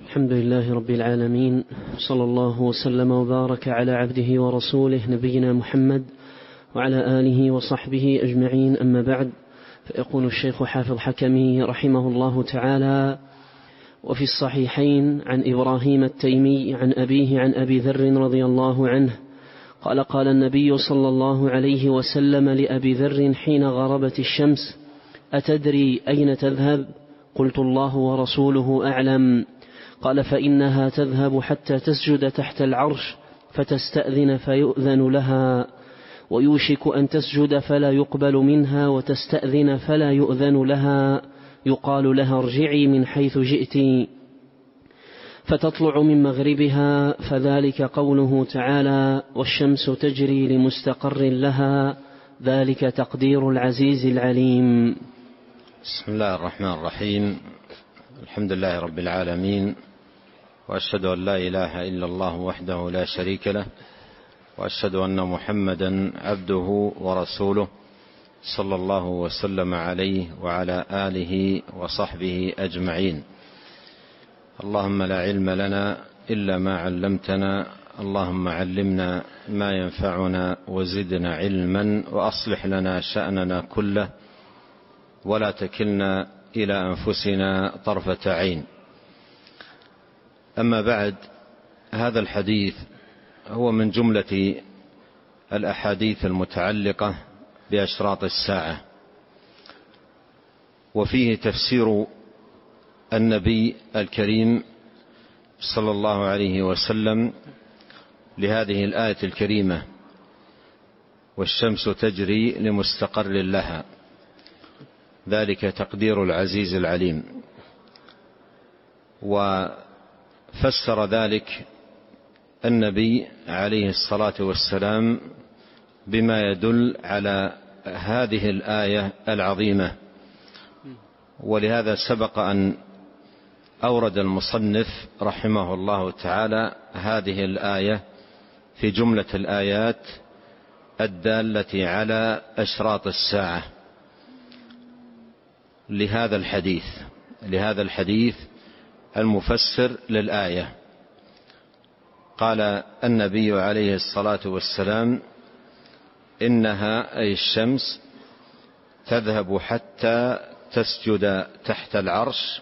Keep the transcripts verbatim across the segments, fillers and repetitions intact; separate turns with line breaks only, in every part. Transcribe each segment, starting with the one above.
الحمد لله رب العالمين، صلى الله وسلم وبارك على عبده ورسوله نبينا محمد وعلى آله وصحبه أجمعين، أما بعد. فيقول الشيخ حافظ حكمي رحمه الله تعالى: وفي الصحيحين عن إبراهيم التيمي عن أبيه عن أبي ذر رضي الله عنه قال: قال النبي صلى الله عليه وسلم لأبي ذر حين غربت الشمس: أتدري أين تذهب؟ قلت: الله ورسوله أعلم. قال: فإنها تذهب حتى تسجد تحت العرش فتستأذن فيؤذن لها، ويوشك أن تسجد فلا يقبل منها، وتستأذن فلا يؤذن لها، يقال لها: ارجعي من حيث جئت، فتطلع من مغربها، فذلك قوله تعالى: والشمس تجري لمستقر لها، ذلك تقدير العزيز العليم.
بسم الله الرحمن الرحيم. الحمد لله رب العالمين، وأشهد أن لا إله إلا الله وحده لا شريك له، وأشهد أن محمدا عبده ورسوله، صلى الله وسلم عليه وعلى آله وصحبه أجمعين. اللهم لا علم لنا إلا ما علمتنا، اللهم علمنا ما ينفعنا وزدنا علما، وأصلح لنا شأننا كله، ولا تكلنا إلى أنفسنا طرفة عين. أما بعد، هذا الحديث هو من جملة الأحاديث المتعلقة بأشراط الساعة، وفيه تفسير النبي الكريم صلى الله عليه وسلم لهذه الآية الكريمة: والشمس تجري لمستقر لها، ذلك تقدير العزيز العليم. وفسر ذلك النبي عليه الصلاة والسلام بما يدل على هذه الآية العظيمة، ولهذا سبق أن أورد المصنف رحمه الله تعالى هذه الآية في جملة الآيات الدالة على أشراط الساعة لهذا الحديث لهذا الحديث المفسر للآية. قال النبي عليه الصلاة والسلام: إنها أي الشمس تذهب حتى تسجد تحت العرش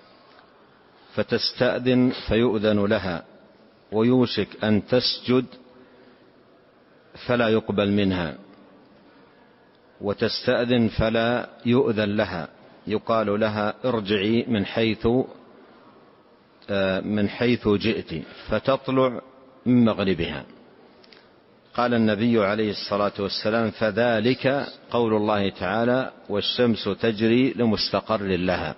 فتستأذن فيؤذن لها، ويوشك أن تسجد فلا يقبل منها، وتستأذن فلا يؤذن لها، يقال لها: ارجعي من حيث من حيث جئت، فتطلع من مغربها. قال النبي عليه الصلاة والسلام: فذلك قول الله تعالى: والشمس تجري لمستقر لها.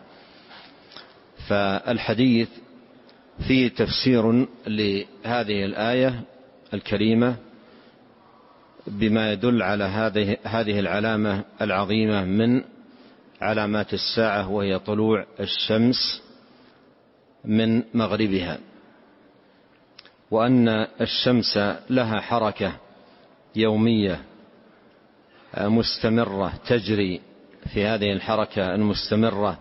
فالحديث فيه تفسير لهذه الآية الكريمة بما يدل على هذه هذه العلامة العظيمة من علامات الساعة، وهي طلوع الشمس من مغربها، وأن الشمس لها حركة يومية مستمرة تجري في هذه الحركة المستمرة،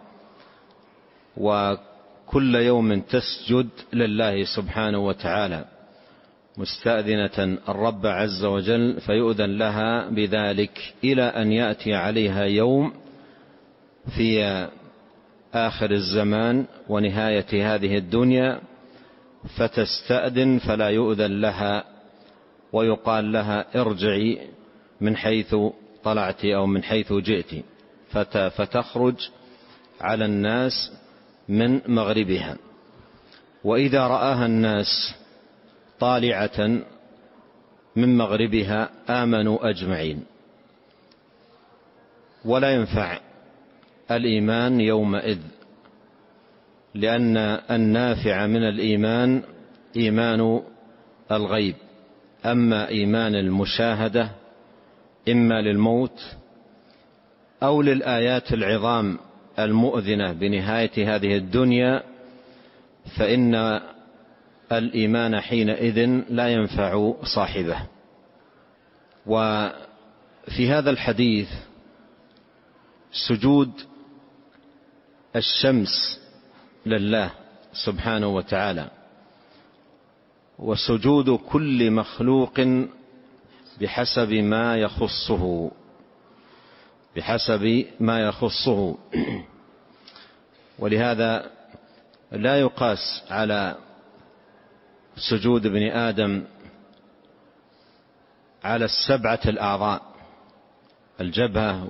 وكل يوم تسجد لله سبحانه وتعالى مستأذنة الرب عز وجل، فيؤذن لها بذلك إلى أن يأتي عليها يوم في آخر الزمان ونهاية هذه الدنيا فتستأذن فلا يؤذن لها، ويقال لها: ارجعي من حيث طلعت أو من حيث جئت، فتخرج على الناس من مغربها. وإذا رآها الناس طالعة من مغربها آمنوا أجمعين، ولا ينفع الإيمان يومئذ، لأن النافع من الإيمان إيمان الغيب، أما إيمان المشاهدة إما للموت أو للآيات العظام المؤذنة بنهاية هذه الدنيا، فإن الإيمان حينئذ لا ينفع صاحبه. وفي هذا الحديث سجود الشمس لله سبحانه وتعالى. وسجود كل مخلوق بحسب ما يخصه بحسب ما يخصه ولهذا لا يقاس على سجود ابن آدم على السبعة الأعضاء، الجبهة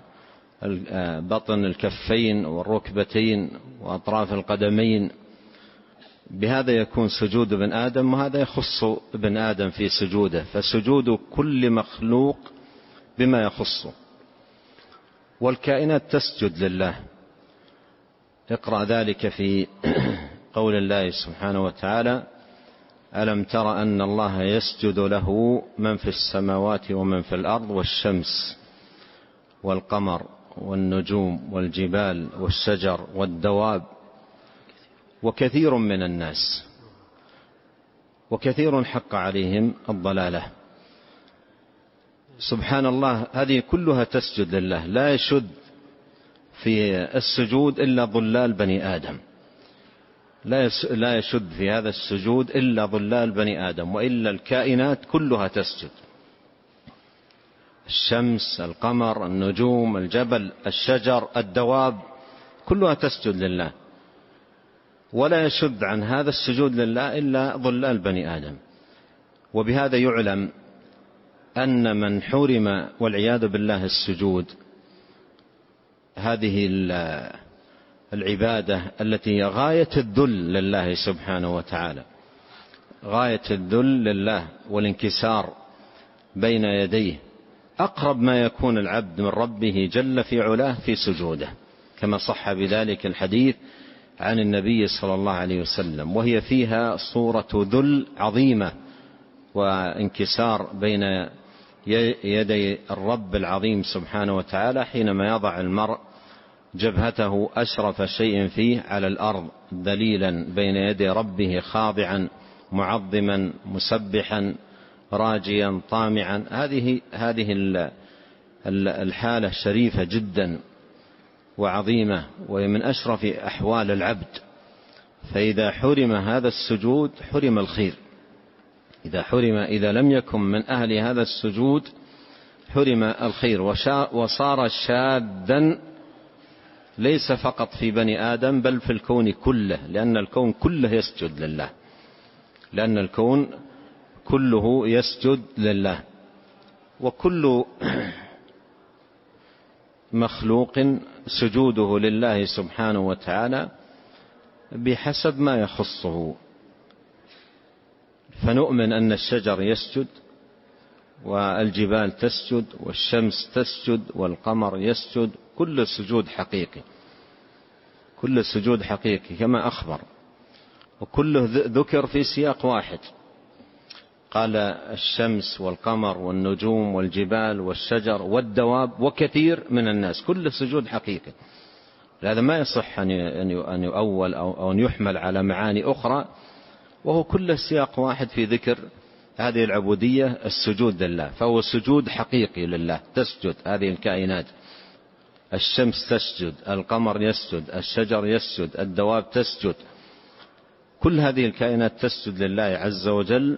وبطن الكفين والركبتين وأطراف القدمين، بهذا يكون سجود ابن آدم، وهذا يخص ابن آدم في سجوده. فسجود كل مخلوق بما يخصه. والكائنات تسجد لله. اقرأ ذلك في قول الله سبحانه وتعالى: ألم تر أن الله يسجد له من في السماوات ومن في الأرض والشمس والقمر والنجوم والجبال والشجر والدواب وكثير من الناس وكثير حق عليهم الضلالة. سبحان الله، هذه كلها تسجد لله. لا يشد في السجود إلا ضلال بني آدم، لا يشد في هذا السجود إلا ضلال بني آدم، وإلا الكائنات كلها تسجد. الشمس، القمر، النجوم، الجبل، الشجر، الدواب، كلها تسجد لله. ولا يشد عن هذا السجود لله إلا ضلال بني آدم. وبهذا يعلم أن من حرم والعياذ بالله السجود، هذه العبادة التي هي غاية الذل لله سبحانه وتعالى، غاية الذل لله والانكسار بين يديه، أقرب ما يكون العبد من ربه جل في علاه في سجوده، كما صح بذلك الحديث عن النبي صلى الله عليه وسلم، وهي فيها صورة ذل عظيمة وانكسار بين يدي الرب العظيم سبحانه وتعالى، حينما يضع المرء جبهته أشرف شيء فيه على الأرض ذليلا بين يدي ربه، خاضعا معظما مسبحا راجيا طامعا. هذه هذه الحالة شريفة جدا وعظيمة، وهي من أشرف أحوال العبد. فإذا حرم هذا السجود حرم الخير. إذا حرم إذا لم يكن من أهل هذا السجود حرم الخير، وصار شاذا ليس فقط في بني آدم بل في الكون كله، لأن الكون كله يسجد لله، لأن الكون كله يسجد لله. وكل مخلوق سجوده لله سبحانه وتعالى بحسب ما يخصه. فنؤمن أن الشجر يسجد، والجبال تسجد، والشمس تسجد، والقمر يسجد، كل سجود حقيقي، كل سجود حقيقي كما أخبر، وكله ذكر في سياق واحد. قال الشمس والقمر والنجوم والجبال والشجر والدواب وكثير من الناس، كل سجود حقيقي. هذا ما يصح أن يؤول أو أن يحمل على معاني أخرى، وهو كل سياق واحد في ذكر هذه العبودية، السجود لله. فهو سجود حقيقي لله، تسجد هذه الكائنات. الشمس تسجد، القمر يسجد، الشجر يسجد، الدواب تسجد، كل هذه الكائنات تسجد لله عز وجل،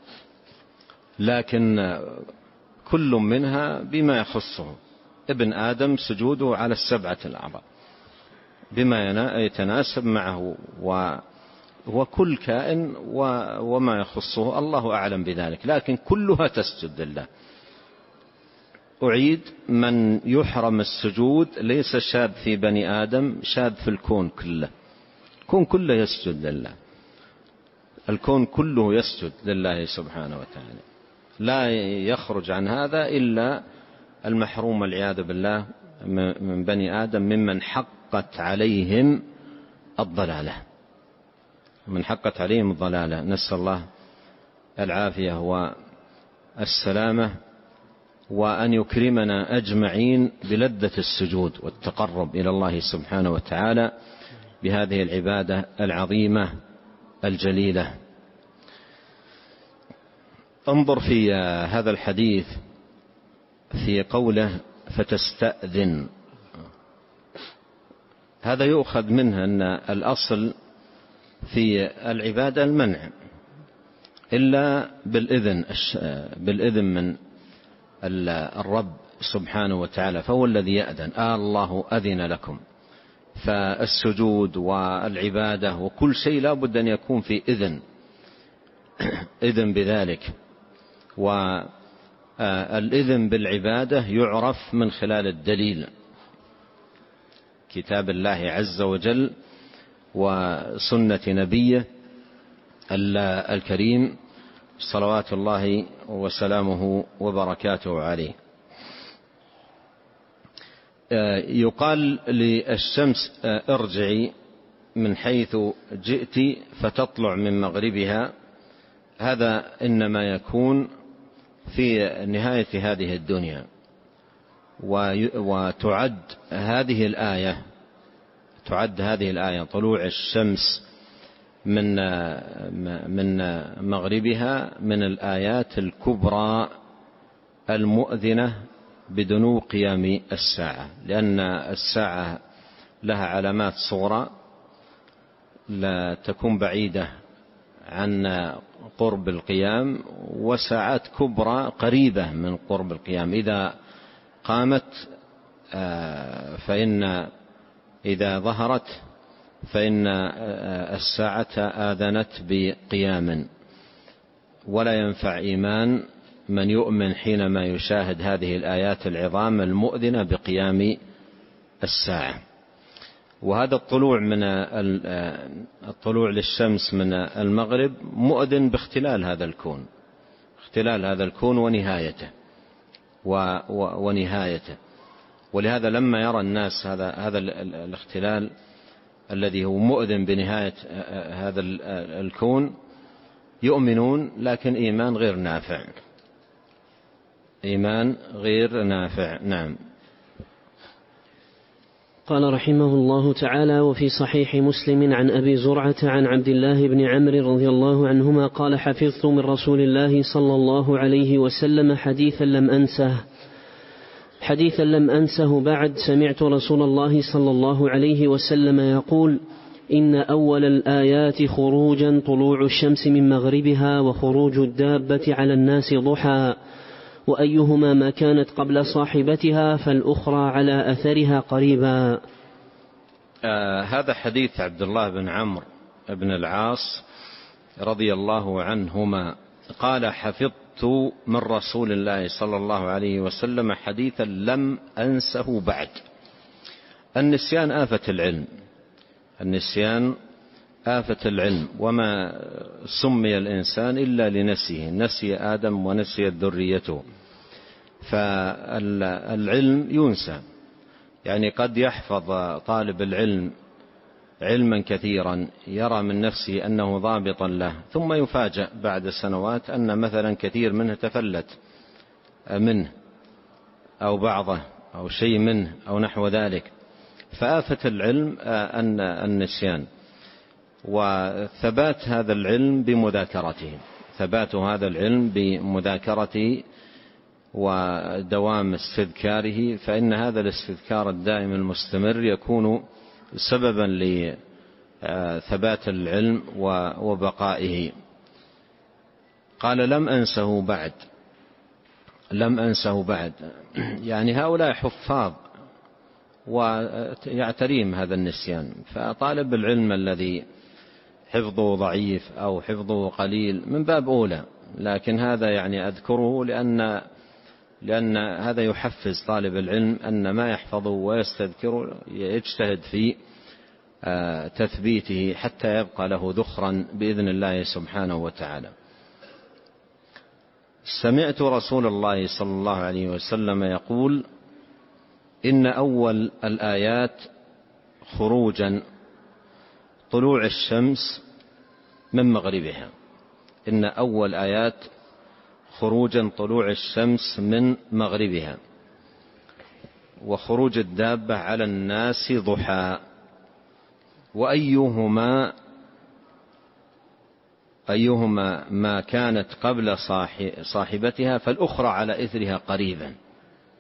لكن كل منها بما يخصه. ابن آدم سجوده على السبعة الأعضاء بما يتناسب معه، وكل كائن وما يخصه الله أعلم بذلك، لكن كلها تسجد لله. أعيد: من يحرم السجود ليس شاذ في بني آدم، شاذ في الكون كله. الكون كله يسجد لله، الكون كله يسجد لله سبحانه وتعالى، لا يخرج عن هذا إلا المحروم والعياذ بالله من بني آدم، ممن حقت عليهم الضلالة، من حقت عليهم الضلالة. نسأل الله العافية والسلامة، وأن يكرمنا أجمعين بلذة السجود والتقرب إلى الله سبحانه وتعالى بهذه العبادة العظيمة الجليلة. انظر في هذا الحديث في قوله فتستأذن، هذا يؤخذ منه أن الأصل في العبادة المنع إلا بالإذن بالإذن من الرب سبحانه وتعالى، فهو الذي يأذن. آه الله أذن لكم. فالسجود والعبادة وكل شيء لا بد أن يكون في إذن إذن بذلك. والإذن بالعبادة يعرف من خلال الدليل، كتاب الله عز وجل وسنة نبيه الكريم صلوات الله وسلامه وبركاته عليه. يقال للشمس ارجعي من حيث جئت فتطلع من مغربها، هذا إنما يكون في نهاية هذه الدنيا. وتعد هذه الآية تعد هذه الآية طلوع الشمس من من مغربها من الآيات الكبرى المؤذنة بدنو قيام الساعة، لأن الساعة لها علامات صغرى لا تكون بعيدة عن قرب القيام، وساعات كبرى قريبة من قرب القيام. إذا قامت فإن إذا ظهرت فإن الساعة آذنت بقيام، ولا ينفع إيمان من يؤمن حينما يشاهد هذه الآيات العظام المؤذنة بقيام الساعة. وهذا الطلوع من الطلوع للشمس من المغرب مؤذن باختلال هذا الكون، اختلال هذا الكون ونهايته ونهايته. ولهذا لما يرى الناس هذا هذا الاختلال الذي هو مؤذن بنهاية هذا الكون يؤمنون، لكن إيمان غير نافع، إيمان غير نافع. نعم.
قال رحمه الله تعالى: وفي صحيح مسلم عن أبي زرعة عن عبد الله بن عمرو رضي الله عنهما قال: حفظت من رسول الله صلى الله عليه وسلم حديثا لم أنسه حديثا لم أنسه بعد. سمعت رسول الله صلى الله عليه وسلم يقول: إن أول الآيات خروجا طلوع الشمس من مغربها وخروج الدابة على الناس ضحى، وأيهما ما كانت قبل صاحبتها فالأخرى على أثرها قريبا.
آه هذا حديث عبد الله بن عمرو بن العاص رضي الله عنهما قال: حفظت من رسول الله صلى الله عليه وسلم حديثا لم أنسه بعد. النسيان آفة العلم، النسيان آفة العلم، وما سمي الإنسان إلا لنسيه، نسي آدم ونسيت ذريته. فالعلم ينسى، يعني قد يحفظ طالب العلم علما كثيرا يرى من نفسه أنه ضابطا له، ثم يفاجأ بعد سنوات أن مثلا كثير منه تفلت منه أو بعضه أو شيء منه أو نحو ذلك. فآفة العلم أن النسيان، وثبات هذا العلم بمذاكرته، ثبات هذا العلم بمذاكرته ودوام استذكاره، فإن هذا الاستذكار الدائم المستمر يكون سببا لثبات العلم وبقائه. قال: لم أنسه بعد، لم أنسه بعد، يعني هؤلاء حفاظ ويعتريهم هذا النسيان. فطالب العلم الذي حفظه ضعيف أو حفظه قليل من باب أولى، لكن هذا يعني أذكره لأن لأن هذا يحفز طالب العلم أن ما يحفظه ويستذكره يجتهد في تثبيته حتى يبقى له ذخرا بإذن الله سبحانه وتعالى. سمعت رسول الله صلى الله عليه وسلم يقول: إن أول الآيات خروجا طلوع الشمس من مغربها. إن أول آيات خروجا طلوع الشمس من مغربها وخروج الدابة على الناس ضحى، وأيهما أيهما ما كانت قبل صاحبتها فالأخرى على إثرها قريبا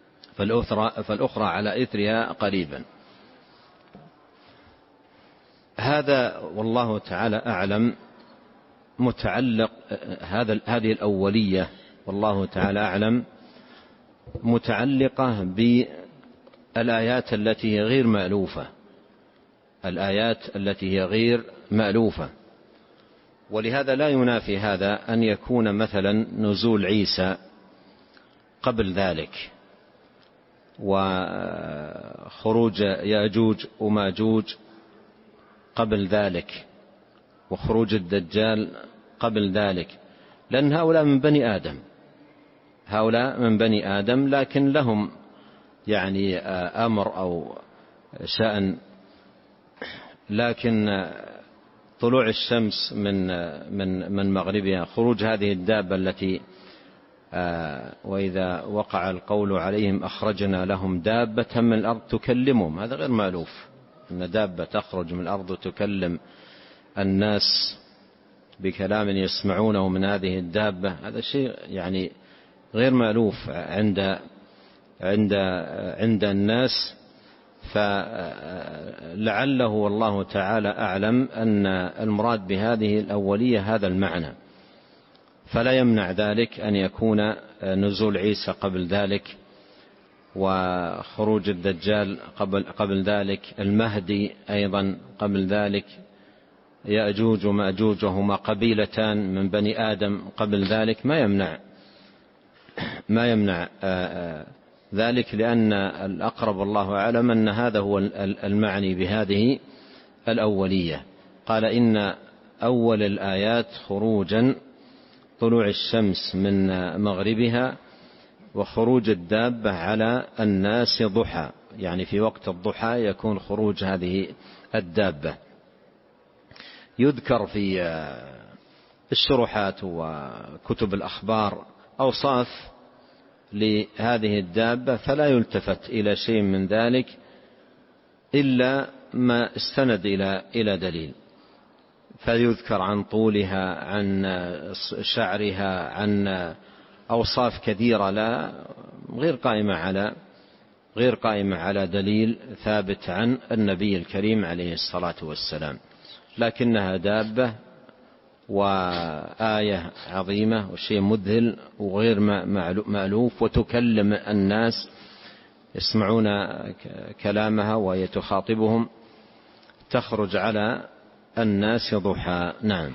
فالأخرى, فالأخرى على إثرها قريبا. هذا والله تعالى أعلم متعلق، هذا هذه الأولية والله تعالى أعلم متعلقة بالآيات التي هي غير مألوفة، الآيات التي هي غير مألوفة. ولهذا لا ينافي هذا أن يكون مثلا نزول عيسى قبل ذلك، وخروج يأجوج وماجوج قبل ذلك، وخروج الدجال قبل ذلك، لأن هؤلاء من بني آدم، هؤلاء من بني آدم لكن لهم يعني أمر أو شأن. لكن طلوع الشمس من من من مغربها، خروج هذه الدابة التي وإذا وقع القول عليهم أخرجنا لهم دابة من الأرض تكلمهم، هذا غير مألوف، أن دابة تخرج من الأرض وتكلم الناس بكلام يسمعونه من هذه الدابة، هذا شيء يعني غير مألوف عند عند عند الناس. فلعله والله تعالى أعلم أن المراد بهذه الأولية هذا المعنى، فلا يمنع ذلك أن يكون نزول عيسى قبل ذلك، وخروج الدجال قبل قبل ذلك، المهدي أيضا قبل ذلك، يأجوج ومأجوج وهما قبيلتان من بني آدم قبل ذلك، ما يمنع ما يمنع ذلك، لأن الأقرب والله أعلم أن هذا هو المعني بهذه الأولية. قال إن أول الآيات خروجا طلوع الشمس من مغربها وخروج الدابة على الناس ضحى، يعني في وقت الضحى يكون خروج هذه الدابة. يذكر في الشروحات وكتب الأخبار أوصاف لهذه الدابة، فلا يلتفت إلى شيء من ذلك إلا ما استند إلى إلى دليل، فيذكر عن طولها، عن شعرها، عن أوصاف كثيرة لا غير قائمة على غير قائمة على دليل ثابت عن النبي الكريم عليه الصلاة والسلام، لكنها دابة وآية عظيمة وشيء مذهل وغير مألوف، وتكلم الناس يسمعون كلامها وهي تخاطبهم، تخرج على الناس ضحى. نعم.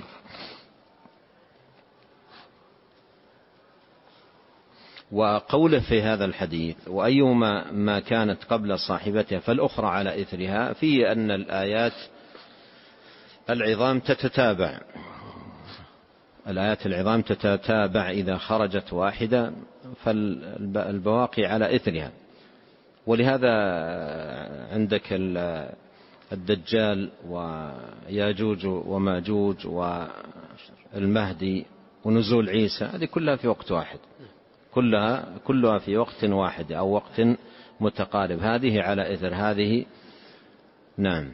وقوله في هذا الحديث وأيهما ما كانت قبل صاحبتها فالأخرى على إثرها، فيه أن الآيات العظام تتتابع، الآيات العظام تتتابع، إذا خرجت واحدة فالبواقي على إثرها. ولهذا عندك الدجال وياجوج وماجوج والمهدي ونزول عيسى، هذه كلها في وقت واحد، كلها كلها في وقت واحد أو وقت متقارب، هذه على إثر هذه. نعم.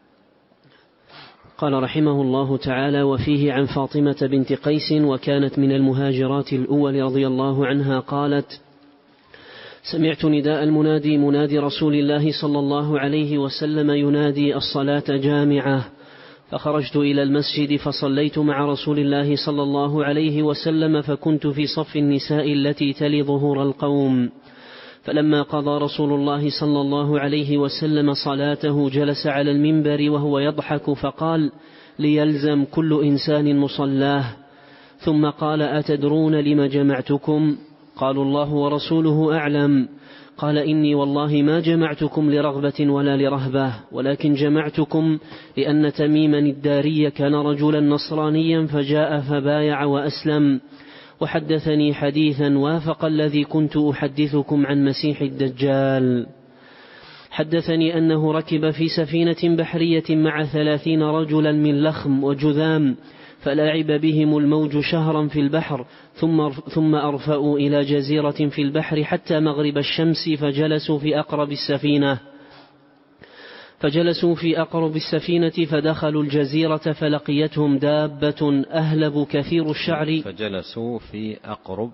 قال رحمه الله تعالى: وفيه عن فاطمة بنت قيس وكانت من المهاجرات الأول رضي الله عنها قالت: سمعت نداء المنادي منادي رسول الله صلى الله عليه وسلم ينادي الصلاة جامعة، فخرجت إلى المسجد فصليت مع رسول الله صلى الله عليه وسلم، فكنت في صف النساء التي تلي ظهور القوم، فلما قضى رسول الله صلى الله عليه وسلم صلاته جلس على المنبر وهو يضحك فقال: ليلزم كل إنسان مصلاه. ثم قال: أتدرون لم جمعتكم؟ قالوا: الله ورسوله أعلم. قال: إني والله ما جمعتكم لرغبة ولا لرهبة، ولكن جمعتكم لأن تميما الداري كان رجلا نصرانيا فجاء فبايع وأسلم، وحدثني حديثا وافق الذي كنت أحدثكم عن مسيح الدجال. حدثني أنه ركب في سفينة بحرية مع ثلاثين رجلا من لخم وجذام، فلعب بهم الموج شهرا في البحر، ثم ثم أرفأوا إلى جزيرة في البحر حتى مغرب الشمس، فجلسوا في أقرب السفينة فجلسوا في أقرب السفينة فدخلوا الجزيرة، فلقيتهم دابة أهلب كثير الشعر
فجلسوا في أقرب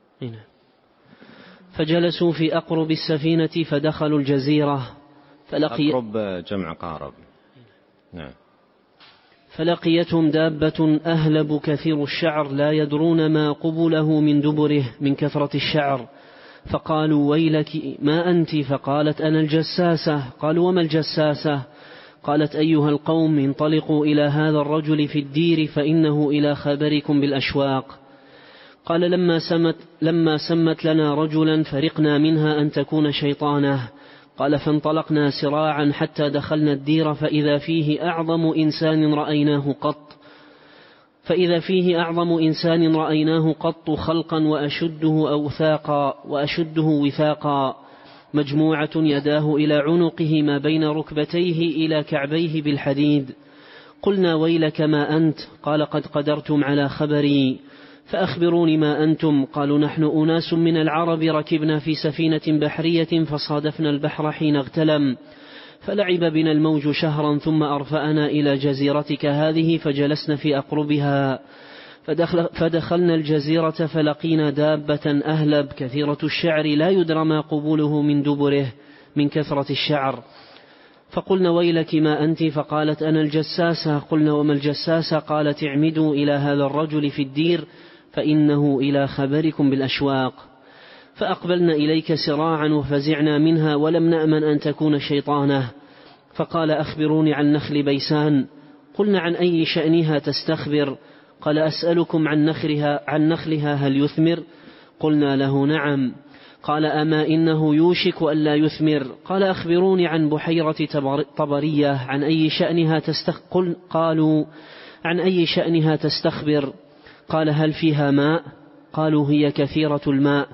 فجلسوا في أقرب السفينة فدخلوا الجزيرة فلقي
أقرب جمع قارب. نعم.
فلقيتهم دابة أهلب كثير الشعر لا يدرون ما قبله من دبره من كثرة الشعر، فقالوا ويلك ما أنت؟ فقالت أنا الجساسة. قالوا وما الجساسة؟ قالت أيها القوم انطلقوا إلى هذا الرجل في الدير فإنه إلى خبركم بالأشواق. قال لما سمت, لما سمت لنا رجلا فرقنا منها أن تكون شيطانه. قال فانطلقنا سراعا حتى دخلنا الدير فإذا فيه أعظم إنسان رأيناه قط فإذا فيه أعظم إنسان رأيناه قط خلقا وأشده أوثاقا وأشده وثاقا، مجموعة يداه إلى عنقه ما بين ركبتيه إلى كعبيه بالحديد. قلنا ويلك ما أنت؟ قال قد قدرتم على خبري، فأخبروني ما أنتم؟ قالوا نحن أناس من العرب ركبنا في سفينة بحرية فصادفنا البحر حين اغتلم، فلعب بنا الموج شهرا ثم أرفأنا إلى جزيرتك هذه فجلسنا في أقربها، فدخل فدخلنا الجزيرة فلقينا دابة أهلب كثيرة الشعر لا يدرى ما قبوله من دبره من كثرة الشعر. فقلنا ويلك ما أنت؟ فقالت أنا الجساسة. قلنا وما الجساسة؟ قالت اعمدوا إلى هذا الرجل في الدير فإنه إلى خبركم بالأشواق. فأقبلنا إليك سراعا وفزعنا منها ولم نأمن أن تكون شيطانه. فقال أخبروني عن نخل بيسان. قلنا عن أي شأنها تستخبر؟ قال أسألكم عن نخلها, عن نخلها هل يثمر؟ قلنا له نعم. قال أما إنه يوشك ألا يثمر. قال أخبروني عن بحيرة طبرية عن أي شأنها تستخبر؟ قالوا عن أي شأنها تستخبر؟ قال هل فيها ماء؟ قالوا هي كثيرة الماء.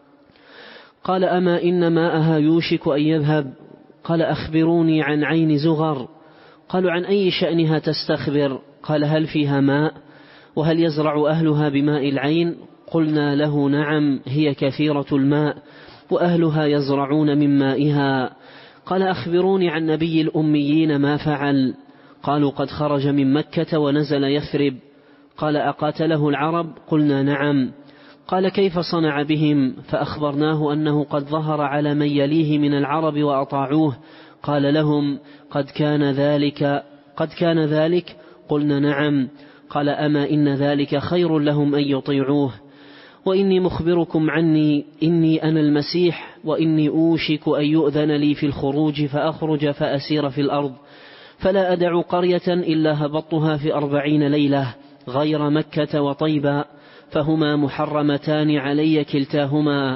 قال أما إن ماءها يوشك أن يذهب؟ قال أخبروني عن عين زغر. قالوا عن أي شأنها تستخبر؟ قال هل فيها ماء؟ وهل يزرع أهلها بماء العين؟ قلنا له نعم هي كثيرة الماء وأهلها يزرعون من مائها. قال أخبروني عن نبي الأميين ما فعل؟ قالوا قد خرج من مكة ونزل يثرب. قال أقاتله العرب؟ قلنا نعم. قال كيف صنع بهم؟ فأخبرناه أنه قد ظهر على من يليه من العرب وأطاعوه. قال لهم قد كان ذلك قد كان ذلك؟ قلنا نعم. قال أما إن ذلك خير لهم أن يطيعوه. وإني مخبركم عني إني أنا المسيح وإني أوشك أن يؤذن لي في الخروج فأخرج فأسير في الأرض فلا أدع قرية إلا هبطتها في أربعين ليلة غير مكة وطيبة فهما محرمتان علي كلتاهما.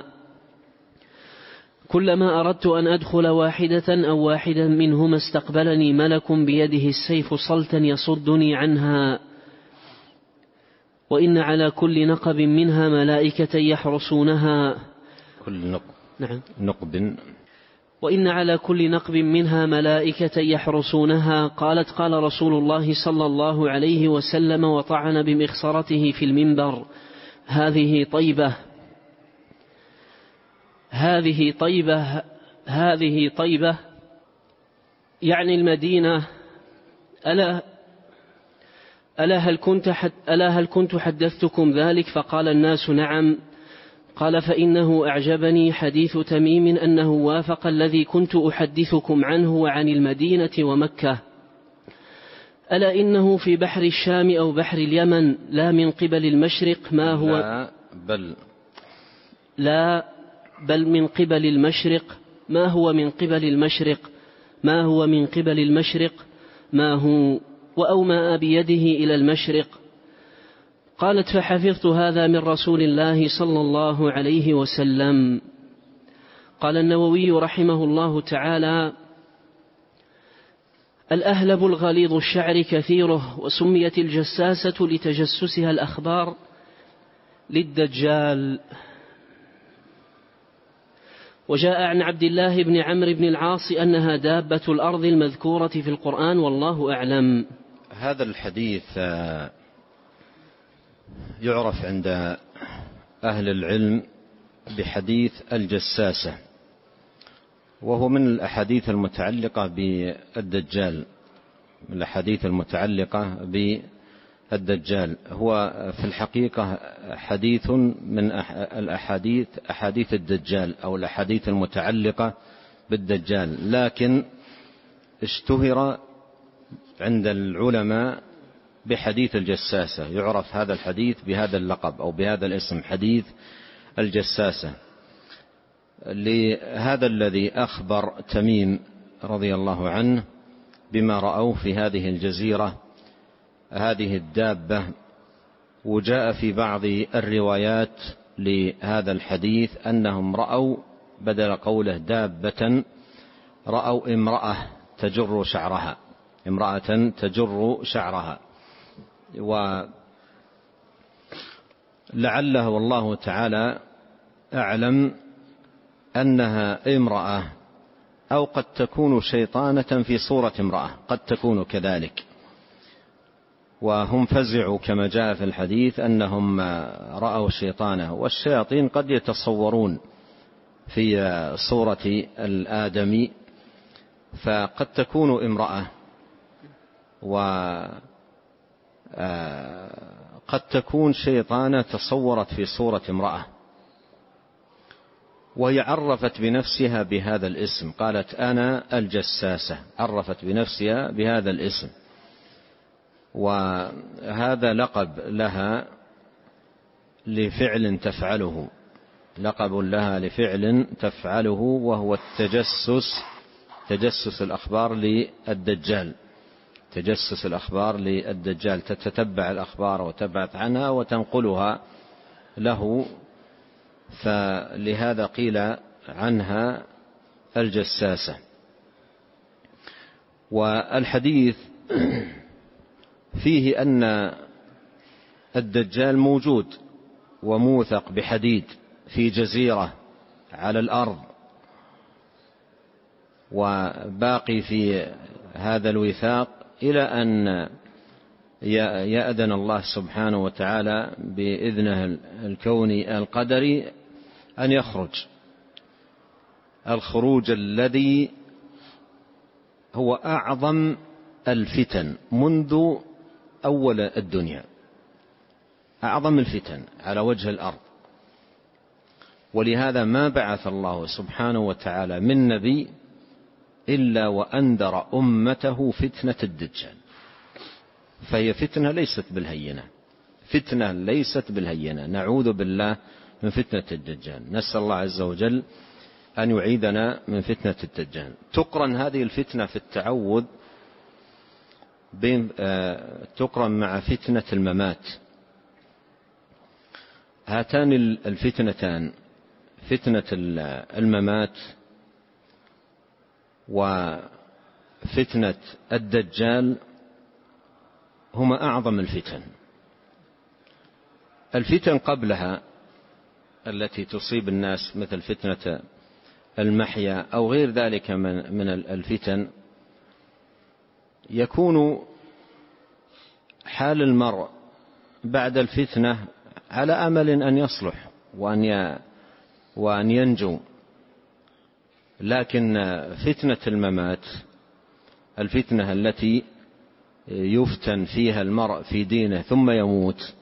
كلما أردت أن أدخل واحدة أو واحدا منهما استقبلني ملك بيده السيف صلتا يصدني عنها. وإن على كل نقب منها ملائكة يحرسونها.
كل نقب
نعم.
نقب
وإن على كل نقب منها ملائكة يحرسونها. قالت قال رسول الله صلى الله عليه وسلم وطعن بمخصرته في المنبر هذه طيبة هذه طيبة هذه طيبة يعني المدينة. ألا ألا هل كنت حد ألا هل كنت حدثتكم ذلك؟ فقال الناس نعم. قال فإنه أعجبني حديث تميم أنه وافق الذي كنت أحدثكم عنه وعن المدينة ومكة. ألا إنه في بحر الشام أو بحر اليمن لا من قبل المشرق ما هو
لا بل
لا بل من قبل المشرق ما هو من قبل المشرق ما هو من قبل المشرق ما هو وأومأ بيده إلى المشرق. قالت فحفظت هذا من رسول الله صلى الله عليه وسلم. قال النووي رحمه الله تعالى الأهلب الغليظ الشعر كثيره وسميت الجساسة لتجسسها الأخبار للدجال. وجاء عن عبد الله بن عمرو بن العاص أنها دابة الأرض المذكورة في القرآن والله أعلم.
هذا الحديث يعرف عند أهل العلم بحديث الجساسة، وهو من الأحاديث المتعلقة بالدجال من الأحاديث المتعلقة بالدجال. هو في الحقيقة حديث من الأحاديث أحاديث الدجال أو الأحاديث المتعلقة بالدجال، لكن اشتهر عند العلماء بحديث الجساسة، يعرف هذا الحديث بهذا اللقب أو بهذا الاسم، حديث الجساسة، لهذا الذي أخبر تميم رضي الله عنه بما رأوه في هذه الجزيرة هذه الدابة. وجاء في بعض الروايات لهذا الحديث أنهم رأوا بدل قوله دابة رأوا امرأة تجر شعرها، امرأة تجر شعرها. ولعله والله تعالى أعلم أنها امرأة أو قد تكون شيطانة في صورة امرأة، قد تكون كذلك. وهم فزعوا كما جاء في الحديث أنهم رأوا شيطانة، والشياطين قد يتصورون في صورة الآدمي، فقد تكون امرأة وقد تكون شيطانة تصورت في صورة امرأة، وهي عرفت بنفسها بهذا الاسم، قالت أنا الجساسة، عرفت بنفسها بهذا الاسم، وهذا لقب لها لفعل تفعله، لقب لها لفعل تفعله، وهو التجسس، تجسس الأخبار للدجال، تجسس الأخبار للدجال، تتتبع الأخبار وتبعث عنها وتنقلها له، فلهذا قيل عنها الجساسة. والحديث فيه أن الدجال موجود وموثق بحديد في جزيرة على الأرض، وباقي في هذا الوثاق إلى أن يأذن الله سبحانه وتعالى بإذنه الكوني القدري أن يخرج، الخروج الذي هو أعظم الفتن منذ أول الدنيا، أعظم الفتن على وجه الأرض. ولهذا ما بعث الله سبحانه وتعالى من نبي إلا وأنذر أمته فتنة الدجال، فهي فتنة ليست بالهينة، فتنة ليست بالهينة، نعوذ بالله من فتنة الدجال، نسأل الله عز وجل أن يعيذنا من فتنة الدجال. تقرن هذه الفتنة في التعوذ بين تقرن مع فتنة الممات. هاتان الفتنتان، فتنة الممات وفتنة الدجال، هما أعظم الفتن. الفتن قبلها التي تصيب الناس مثل فتنة المحيا أو غير ذلك من الفتن، يكون حال المرء بعد الفتنة على أمل أن يصلح وأن ينجو. لكن فتنة الممات، الفتنة التي يفتن فيها المرء في دينه ثم يموت،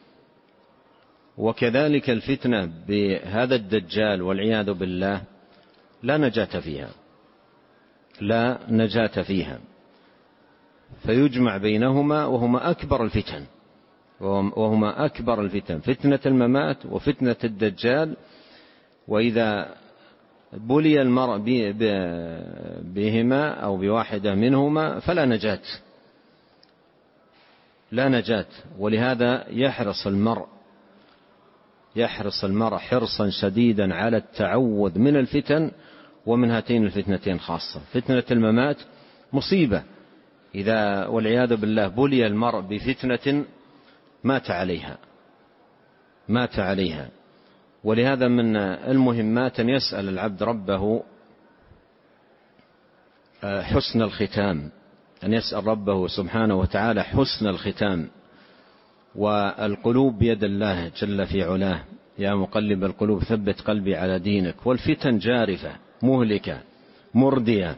وكذلك الفتنة بهذا الدجال والعياذ بالله، لا نجاة فيها، لا نجاة فيها. فيجمع بينهما وهما أكبر الفتن، وهما أكبر الفتن، فتنة الممات وفتنة الدجال. وإذا بلي المرء بهما أو بواحدة منهما فلا نجاة، لا نجاة. ولهذا يحرص المرء يحرص المرء حرصا شديدا على التعوذ من الفتن، ومن هاتين الفتنتين خاصة. فتنة الممات مصيبة، إذا والعياذ بالله بلي المرء بفتنة مات عليها مات عليها. ولهذا من المهمات أن يسأل العبد ربه حسن الختام، أن يسأل ربه سبحانه وتعالى حسن الختام. والقلوب بيد الله جل في علاه، يا مقلب القلوب ثبت قلبي على دينك. والفتن جارفة مهلكة مردية،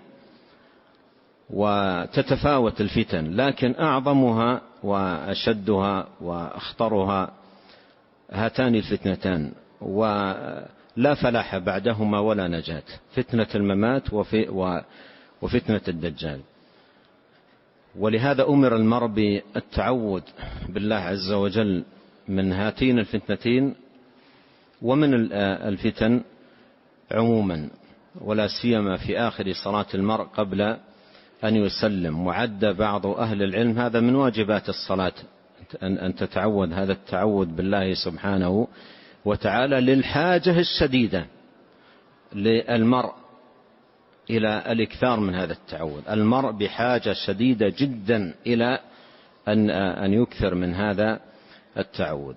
وتتفاوت الفتن، لكن أعظمها وأشدها وأخطرها هاتان الفتنتان، ولا فلاح بعدهما ولا نجاة، فتنة الممات وفتنة الدجال. ولهذا أمر المرء بالتعوذ بالله عز وجل من هاتين الفتنتين ومن الفتن عموما، ولا سيما في آخر صلاة المرء قبل أن يسلم. وعد بعض أهل العلم هذا من واجبات الصلاة، أن تتعوذ، هذا التعوذ بالله سبحانه وتعالى للحاجة الشديدة للمرء إلى الإكثار من هذا التعوذ. المرء بحاجة شديدة جدا إلى أن أن يكثر من هذا التعوذ.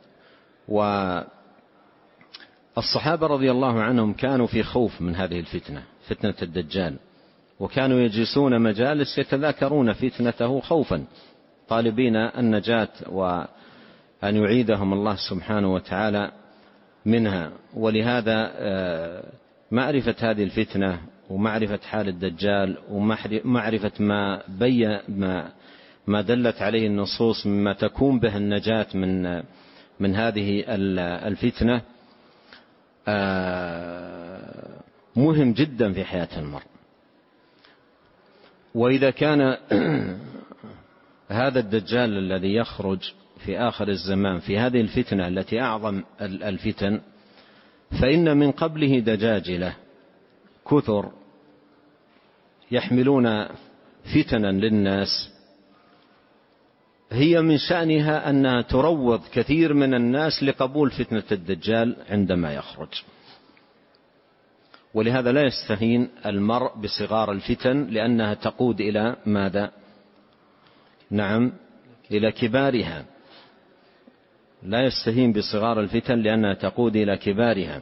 والصحابة رضي الله عنهم كانوا في خوف من هذه الفتنة، فتنة الدجال، وكانوا يجلسون مجالس يتذاكرون فتنته خوفا، طالبين النجاة وأن يعيدهم الله سبحانه وتعالى منها. ولهذا معرفة هذه الفتنة ومعرفة حال الدجال ومعرفة ما بي ما ما دلت عليه النصوص مما تكون به النجاة من من هذه الفتنة مهم جدا في حياة المرء. وإذا كان هذا الدجال الذي يخرج في آخر الزمان في هذه الفتنة التي أعظم الفتن، فإن من قبله دجاجلة كثر يحملون فتنا للناس هي من شأنها أنها تروض كثير من الناس لقبول فتنة الدجال عندما يخرج. ولهذا لا يستهين المرء بصغار الفتن، لأنها تقود إلى ماذا؟ نعم، إلى كبارها. لا يستهين بصغار الفتن لأنها تقود إلى كبارها.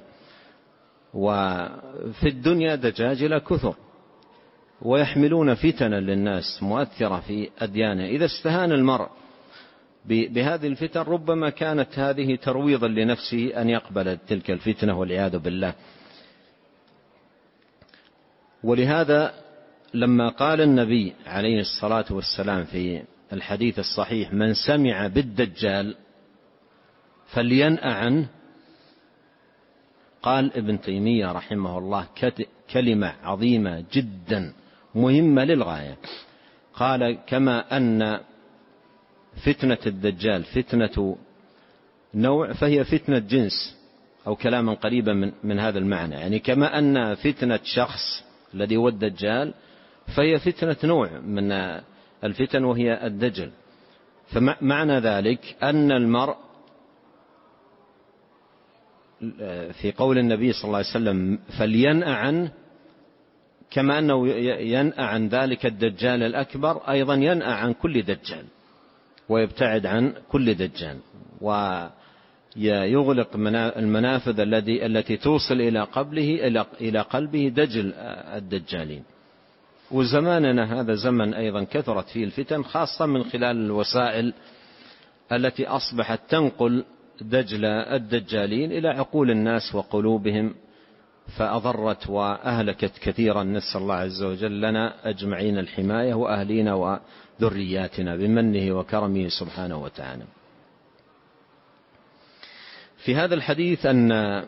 وفي الدنيا دجاجلة كثر ويحملون فتنا للناس مؤثرة في أديانه. إذا استهان المرء بهذه الفتن ربما كانت هذه ترويضا لنفسه أن يقبل تلك الفتنة والعياذ بالله. ولهذا لما قال النبي عليه الصلاة والسلام في الحديث الصحيح: من سمع بالدجال فلينأ عنه، قال ابن تيمية رحمه الله كلمة عظيمة جدا مهمة للغاية. قال: كما أن فتنة الدجال فتنة نوع فهي فتنة جنس، أو كلاما قريبا من, من هذا المعنى. يعني كما أن فتنة شخص الذي هو الدجال فهي فتنة نوع من الفتن وهي الدجل. فمعنى ذلك أن المرء في قول النبي صلى الله عليه وسلم فلينأ عنه، كما أنه ينأ عن ذلك الدجال الأكبر، أيضا ينأ عن كل دجال ويبتعد عن كل دجال، ويغلق المنافذ التي التي توصل إلى قلبه إلى قلبه دجل الدجالين. وزماننا هذا زمن أيضا كثرت فيه الفتن، خاصة من خلال الوسائل التي أصبحت تنقل دجل الدجالين إلى عقول الناس وقلوبهم، فأضرت وأهلكت كثيرا. نسأل الله عز وجل لنا أجمعين الحماية، وأهلينا وذرياتنا بمنه وكرمه سبحانه وتعالى. في هذا الحديث أن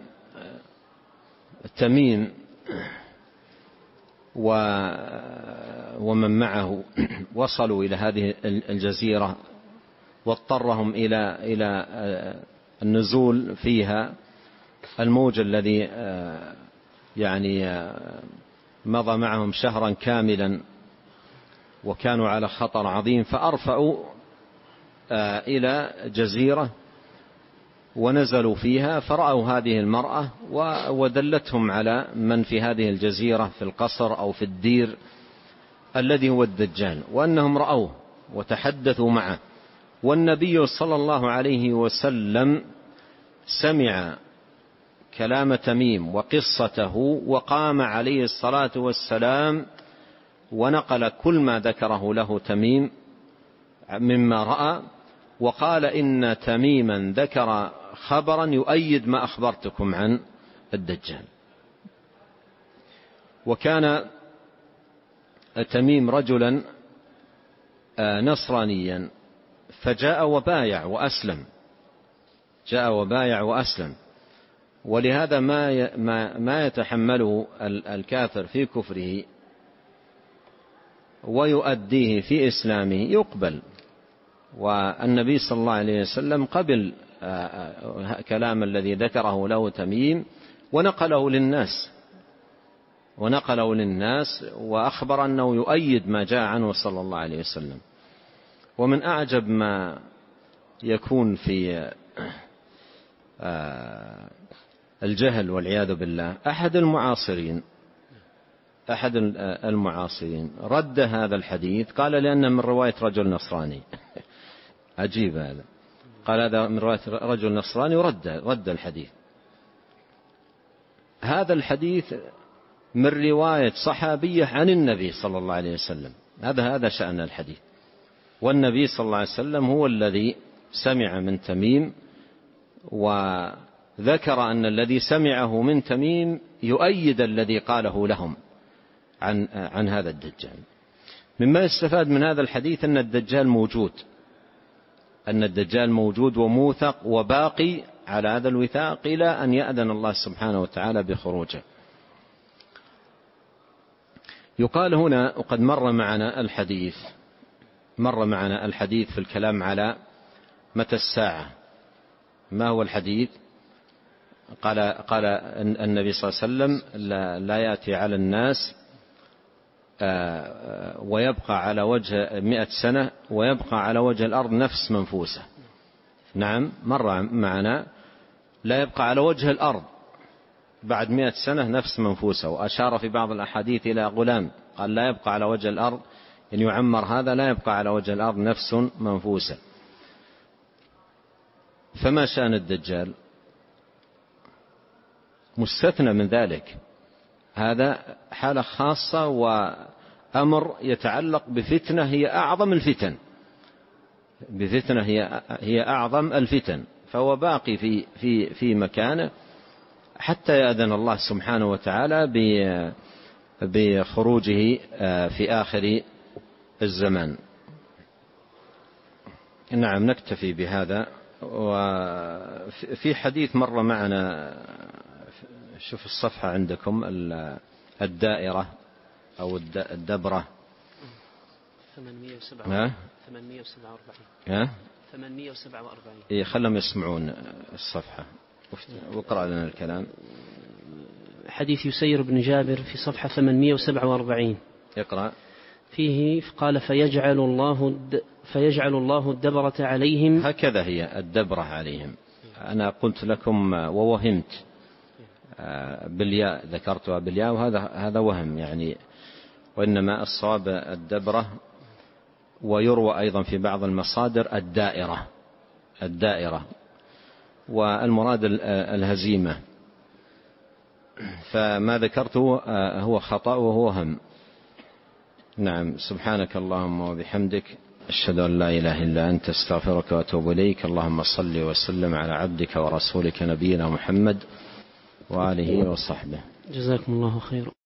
تميم ومن معه وصلوا إلى هذه الجزيرة، واضطرهم إلى إلى النزول فيها الموج الذي يعني مضى معهم شهرا كاملا، وكانوا على خطر عظيم. فأرفعوا إلى جزيرة ونزلوا فيها، فرأوا هذه المرأة ودلتهم على من في هذه الجزيرة في القصر أو في الدير الذي هو الدجال، وأنهم رأوه وتحدثوا معه. والنبي صلى الله عليه وسلم سمع كلام تميم وقصته، وقام عليه الصلاة والسلام ونقل كل ما ذكره له تميم مما رأى، وقال: إن تميما ذكر خبرا يؤيد ما أخبرتكم عن الدجال. وكان تميم رجلا نصرانيا، فجاء وبايع وأسلم، جاء وبايع وأسلم. ولهذا ما ما يتحمله الكافر في كفره ويؤديه في إسلامه يقبل. والنبي صلى الله عليه وسلم قبل كلام الذي ذكره له تميم ونقله للناس ونقله للناس وأخبر أنه يؤيد ما جاء عنه صلى الله عليه وسلم. ومن أعجب ما يكون في الجهل والعياذ بالله، أحد المعاصرين أحد المعاصرين رد هذا الحديث، قال لأنه من رواية رجل نصراني. عجيب هذا، قال هذا من رواية رجل نصراني ورد رد الحديث. هذا الحديث من رواية صحابية عن النبي صلى الله عليه وسلم، هذا هذا شأن الحديث. والنبي صلى الله عليه وسلم هو الذي سمع من تميم، وذكر أن الذي سمعه من تميم يؤيد الذي قاله لهم عن عن هذا الدجال. مما يستفاد من هذا الحديث أن الدجال موجود، أن الدجال موجود وموثق وباقي على هذا الوثاق إلى أن يأذن الله سبحانه وتعالى بخروجه. يقال هنا، وقد مر معنا الحديث مر معنا الحديث في الكلام على متى الساعة. ما هو الحديث؟ قال قال النبي صلى الله عليه وسلم: لا, لا يأتي على الناس ويبقى على وجه مئة سنة ويبقى على وجه الأرض نفس منفوسة. نعم، مر معنا لا يبقى على وجه الأرض بعد مئة سنة نفس منفوسة. وأشار في بعض الأحاديث إلى غلام، قال لا يبقى على وجه الأرض، إن يعمر هذا لا يبقى على وجه الأرض نفس منفوسة. فما شأن الدجال؟ مستثنى من ذلك، هذا حالة خاصة وأمر يتعلق بفتنة هي أعظم الفتن، بفتنة هي هي أعظم الفتن، فهو باقي في في في مكانه حتى يأذن الله سبحانه وتعالى بخروجه في آخر الزمان. نعم، نكتفي بهذا. وفي حديث مر معنا، شوف الصفحة عندكم، الدائرة أو الدبرة
ثمانمئة وسبعة وأربعين ثمانمئة وسبعة وأربعين.
إيه، خلهم يسمعون الصفحة واقرأ لنا الكلام.
حديث يسير بن جابر في صفحة ثمانمئة وسبعة وأربعين.
اقرأ.
فيه قال: فيجعل الله فيجعل الله الدبرة عليهم.
هكذا هي الدبرة عليهم. أنا قلت لكم ووهمت بالياء، ذكرتها بالياء، وهذا هذا وهم يعني، وإنما الصواب الدبرة. ويروى أيضا في بعض المصادر الدائرة الدائرة والمراد الهزيمة. فما ذكرته هو خطأ وهو وهم. نعم، سبحانك اللهم وبحمدك، أشهد أن لا إله إلا أنت، استغفرك وأتوب إليك. اللهم صل وسلم على عبدك ورسولك نبينا محمد وآله وصحبه.
جزاكم الله خيرا.